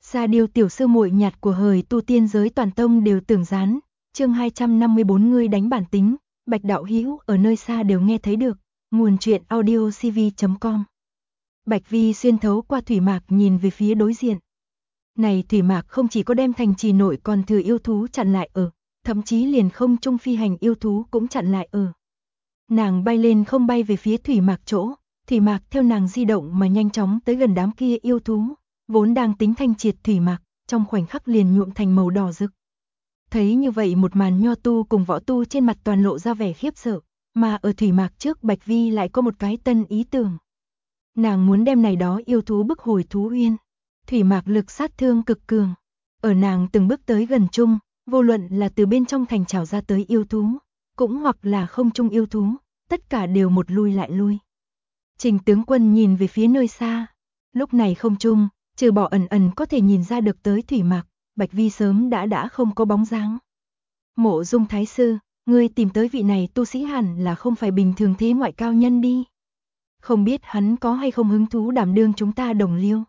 Sa Điêu tiểu sư muội nhạt của hời tu tiên giới toàn tông đều tưởng gián, chương 254 ngươi đánh bản tính, Bạch đạo hữu ở nơi xa đều nghe thấy được, nguồn truyện audiocv.com. Bạch Vi xuyên thấu qua thủy mạc nhìn về phía đối diện. Này thủy mạc không chỉ có đem thành trì nội còn thừa yêu thú chặn lại ở, thậm chí liền không trung phi hành yêu thú cũng chặn lại ở. Nàng bay lên không bay về phía thủy mạc chỗ, thủy mạc theo nàng di động mà nhanh chóng tới gần đám kia yêu thú, vốn đang tính thanh triệt thủy mạc, trong khoảnh khắc liền nhuộm thành màu đỏ rực. Thấy như vậy một màn, nho tu cùng võ tu trên mặt toàn lộ ra vẻ khiếp sợ, mà ở thủy mạc trước Bạch Vi lại có một cái tân ý tưởng. Nàng muốn đem này đó yêu thú bức hồi thú uyên. Thủy mạc lực sát thương cực cường, ở nàng từng bước tới gần chung, vô luận là từ bên trong thành trào ra tới yêu thú, cũng hoặc là không trung yêu thú, tất cả đều một lui lại lui. Trình tướng quân nhìn về phía nơi xa, lúc này không trung, trừ bỏ ẩn ẩn có thể nhìn ra được tới thủy mạc, Bạch Vi sớm đã không có bóng dáng. Mộ Dung thái sư, ngươi tìm tới vị này tu sĩ hẳn là không phải bình thường thế ngoại cao nhân đi. Không biết hắn có hay không hứng thú đảm đương chúng ta đồng liêu.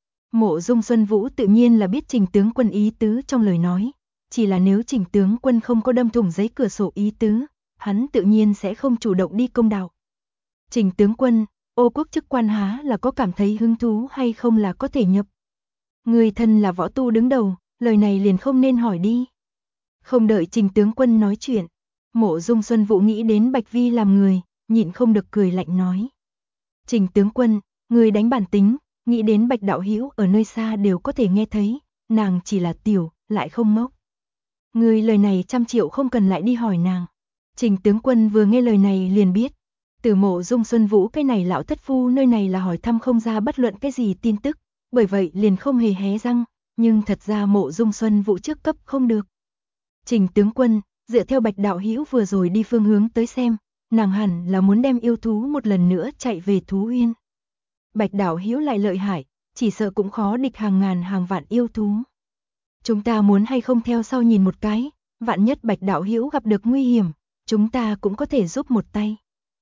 Mộ Dung Xuân Vũ tự nhiên là biết Trình tướng quân ý tứ trong lời nói, chỉ là nếu Trình tướng quân không có đâm thủng giấy cửa sổ ý tứ, hắn tự nhiên sẽ không chủ động đi công đạo. Trình tướng quân, Ô quốc chức quan há là có cảm thấy hứng thú hay không là có thể nhập. Người thân là võ tu đứng đầu, lời này liền không nên hỏi đi. Không đợi Trình tướng quân nói chuyện, Mộ Dung Xuân Vũ nghĩ đến Bạch Vi làm người, nhịn không được cười lạnh nói. Trình tướng quân, người đánh bản tính, nghĩ đến Bạch đạo hữu ở nơi xa đều có thể nghe thấy, nàng chỉ là tiểu, lại không ngốc. Người lời này 100 triệu không cần lại đi hỏi nàng. Trình tướng quân vừa nghe lời này liền biết, từ Mộ Dung Xuân Vũ cái này lão thất phu nơi này là hỏi thăm không ra bất luận cái gì tin tức, bởi vậy liền không hề hé răng, nhưng thật ra Mộ Dung Xuân Vũ trước cấp không được. Trình tướng quân, dựa theo Bạch đạo hữu vừa rồi đi phương hướng tới xem, nàng hẳn là muốn đem yêu thú một lần nữa chạy về thú uyên. Bạch đạo hữu lại lợi hại, chỉ sợ cũng khó địch hàng ngàn hàng vạn yêu thú. Chúng ta muốn hay không theo sau nhìn một cái, vạn nhất Bạch đạo hữu gặp được nguy hiểm, chúng ta cũng có thể giúp một tay.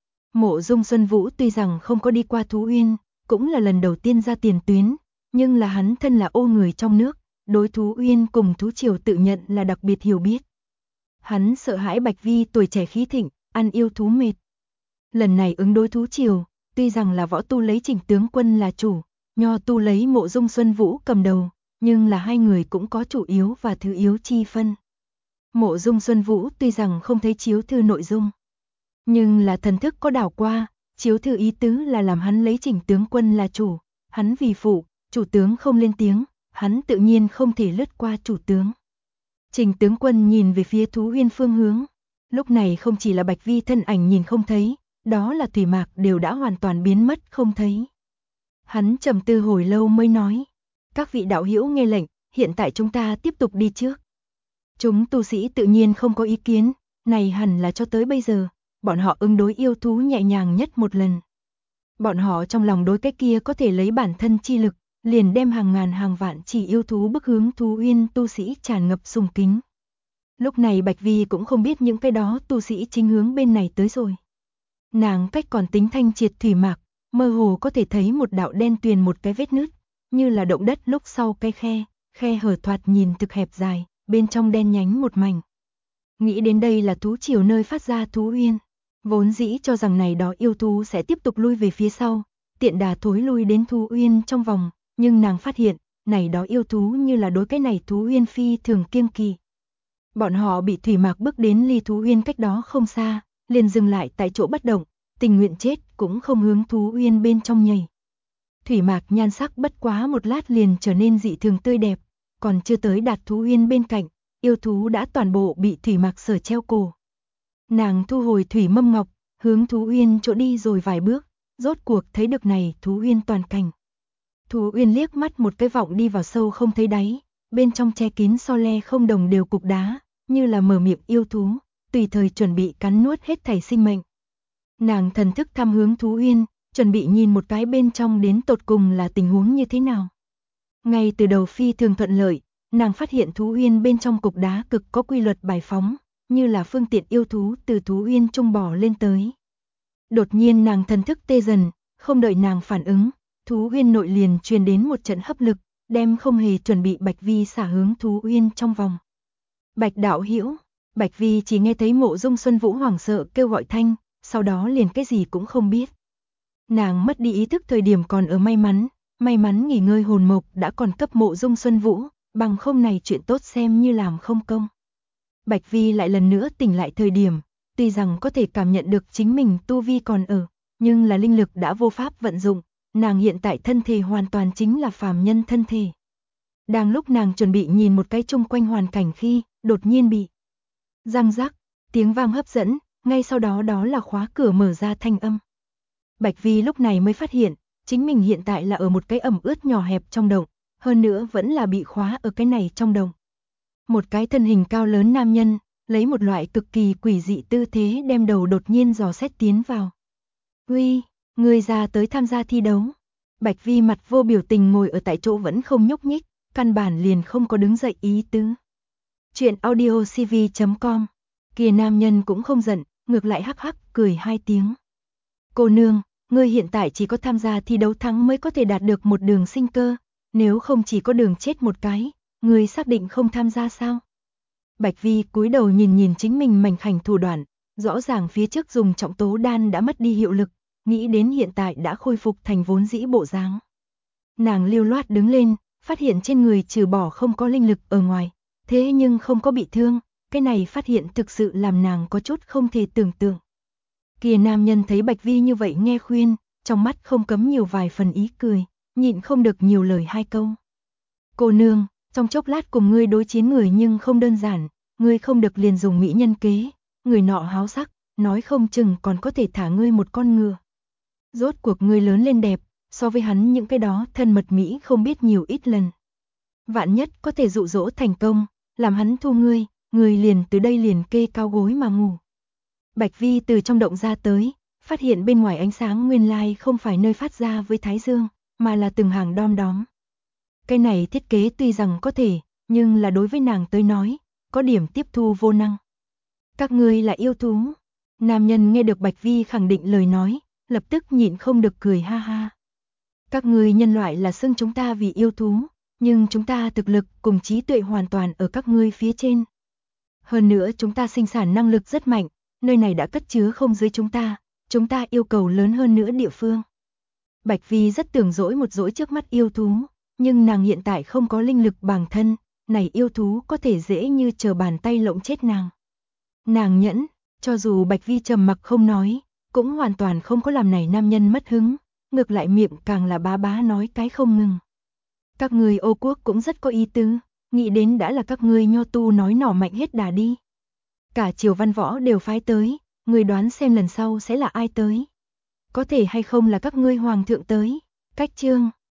Mộ Dung Xuân Vũ tuy rằng không có đi qua thú uyên, cũng là lần đầu tiên ra tiền tuyến, nhưng là hắn thân là ô người trong nước, đối thú uyên cùng thú triều tự nhận là đặc biệt hiểu biết. Hắn sợ hãi Bạch Vi tuổi trẻ khí thịnh, ăn yêu thú mệt. Lần này ứng đối thú triều, tuy rằng là võ tu lấy Trình tướng quân là chủ, nho tu lấy Mộ Dung Xuân Vũ cầm đầu, nhưng là hai người cũng có chủ yếu và thứ yếu chi phân. Mộ Dung Xuân Vũ tuy rằng không thấy chiếu thư nội dung, nhưng là thần thức có đảo qua, chiếu thư ý tứ là làm hắn lấy Trình tướng quân là chủ, hắn vì phụ, chủ tướng không lên tiếng, hắn tự nhiên không thể lướt qua chủ tướng. Trình tướng quân nhìn về phía thú uyên phương hướng, lúc này không chỉ là Bạch Vi thân ảnh nhìn không thấy, đó là thủy mạc đều đã hoàn toàn biến mất không thấy. Hắn trầm tư hồi lâu mới nói, các vị đạo hữu nghe lệnh, hiện tại chúng ta tiếp tục đi trước. Chúng tu sĩ tự nhiên không có ý kiến, này hẳn là cho tới bây giờ, bọn họ ứng đối yêu thú nhẹ nhàng nhất một lần. Bọn họ trong lòng đối cái kia có thể lấy bản thân chi lực, liền đem hàng ngàn hàng vạn chỉ yêu thú bức hướng thú uyên tu sĩ tràn ngập sùng kính. Lúc này Bạch Vi cũng không biết những cái đó tu sĩ chính hướng bên này tới rồi. Nàng cách còn tính thanh triệt thủy mạc, mơ hồ có thể thấy một đạo đen tuyền một cái vết nứt, như là động đất lúc sau cái khe hở thoạt nhìn thực hẹp dài, bên trong đen nhánh một mảnh. Nghĩ đến đây là thú triều nơi phát ra thú uyên, vốn dĩ cho rằng này đó yêu thú sẽ tiếp tục lui về phía sau, tiện đà thối lui đến thú uyên trong vòng, nhưng nàng phát hiện, này đó yêu thú như là đối cái này thú uyên phi thường kiêng kỵ. Bọn họ bị thủy mạc bước đến ly thú uyên cách đó không xa, liền dừng lại tại chỗ bất động, tình nguyện chết cũng không hướng thú uyên bên trong nhảy. Thủy mạc nhan sắc bất quá một lát liền trở nên dị thường tươi đẹp, còn chưa tới đạt thú uyên bên cạnh, yêu thú đã toàn bộ bị thủy mạc sở treo cổ. Nàng thu hồi thủy mâm ngọc, hướng thú uyên chỗ đi rồi vài bước, rốt cuộc thấy được này thú uyên toàn cảnh. Thú uyên liếc mắt một cái vọng đi vào sâu không thấy đáy, bên trong che kín so le không đồng đều cục đá, như là mở miệng yêu thú, tùy thời chuẩn bị cắn nuốt hết thảy sinh mệnh. Nàng thần thức thăm hướng thú uyên, chuẩn bị nhìn một cái bên trong đến tột cùng là tình huống như thế nào. Ngay từ đầu phi thường thuận lợi, nàng phát hiện thú uyên bên trong cục đá cực có quy luật bài phóng, như là phương tiện yêu thú từ thú uyên trung bò lên tới. Đột nhiên nàng thần thức tê dần, không đợi nàng phản ứng, thú uyên nội liền truyền đến một trận hấp lực, đem không hề chuẩn bị Bạch Vi xả hướng Thú Uyên trong vòng. Bạch đạo hữu, Bạch Vi chỉ nghe thấy Mộ Dung Xuân Vũ hoảng sợ kêu gọi thanh, sau đó liền cái gì cũng không biết. Nàng mất đi ý thức thời điểm còn ở may mắn nghỉ ngơi hồn mộc đã còn cấp Mộ Dung Xuân Vũ, bằng không này chuyện tốt xem như làm không công. Bạch Vi lại lần nữa tỉnh lại thời điểm, tuy rằng có thể cảm nhận được chính mình tu vi còn ở, nhưng là linh lực đã vô pháp vận dụng, nàng hiện tại thân thể hoàn toàn chính là phàm nhân thân thể. Đang lúc nàng chuẩn bị nhìn một cái chung quanh hoàn cảnh khi, đột nhiên bị răng rắc, tiếng vang hấp dẫn, ngay sau đó đó là khóa cửa mở ra thanh âm. Bạch Vi lúc này mới phát hiện, chính mình hiện tại là ở một cái ẩm ướt nhỏ hẹp trong động, hơn nữa vẫn là bị khóa ở cái này trong động. Một cái thân hình cao lớn nam nhân, lấy một loại cực kỳ quỷ dị tư thế đem đầu đột nhiên dò xét tiến vào. Uy, người ra tới tham gia thi đấu. Bạch Vi mặt vô biểu tình ngồi ở tại chỗ vẫn không nhúc nhích, căn bản liền không có đứng dậy ý tứ. Chuyện audiocv.com. Kia nam nhân cũng không giận, ngược lại hắc hắc cười hai tiếng. Cô nương, ngươi hiện tại chỉ có tham gia thi đấu thắng mới có thể đạt được một đường sinh cơ, nếu không chỉ có đường chết một cái, ngươi xác định không tham gia sao? Bạch Vi cúi đầu nhìn chính mình mảnh khảnh thủ đoạn, rõ ràng phía trước dùng trọng tố đan đã mất đi hiệu lực, nghĩ đến hiện tại đã khôi phục thành vốn dĩ bộ dáng. Nàng lưu loát đứng lên, phát hiện trên người trừ bỏ không có linh lực ở ngoài, thế nhưng không có bị thương, cái này phát hiện thực sự làm nàng có chút không thể tưởng tượng. Kia nam nhân thấy Bạch Vi như vậy nghe khuyên, trong mắt không cấm nhiều vài phần ý cười, nhịn không được nhiều lời hai câu. Cô nương, trong chốc lát cùng ngươi đối chiến người nhưng không đơn giản, ngươi không được liền dùng mỹ nhân kế, người nọ háo sắc, nói không chừng còn có thể thả ngươi một con ngựa. Rốt cuộc ngươi lớn lên đẹp, so với hắn những cái đó thân mật mỹ không biết nhiều ít lần. Vạn nhất có thể dụ dỗ thành công, làm hắn thu ngươi liền từ đây liền kê cao gối mà ngủ. Bạch Vi từ trong động ra tới, phát hiện bên ngoài ánh sáng nguyên lai không phải nơi phát ra với thái dương, mà là từng hàng đom đóm. Cái này thiết kế tuy rằng có thể, nhưng là đối với nàng tới nói, có điểm tiếp thu vô năng. Các ngươi là yêu thú. Nam nhân nghe được Bạch Vi khẳng định lời nói, lập tức nhịn không được cười ha ha. Các ngươi nhân loại là xưng chúng ta vì yêu thú, nhưng chúng ta thực lực cùng trí tuệ hoàn toàn ở các ngươi phía trên. Hơn nữa chúng ta sinh sản năng lực rất mạnh, nơi này đã cất chứa không dưới chúng ta yêu cầu lớn hơn nữa địa phương. Bạch Vi rất tưởng dỗi một dỗi trước mắt yêu thú, nhưng nàng hiện tại không có linh lực bản thân, này yêu thú có thể dễ như chờ bàn tay lộng chết nàng. Nàng nhẫn, cho dù Bạch Vi trầm mặc không nói, cũng hoàn toàn không có làm này nam nhân mất hứng, ngược lại miệng càng là bá bá nói cái không ngừng. Các ngươi Ô Quốc cũng rất có ý tứ, nghĩ đến đã là các ngươi nho tu nói nỏ mạnh hết đà đi. Cả triều văn võ đều phái tới, người đoán xem lần sau sẽ là ai tới. Có thể hay không là các ngươi hoàng thượng tới. Cách chương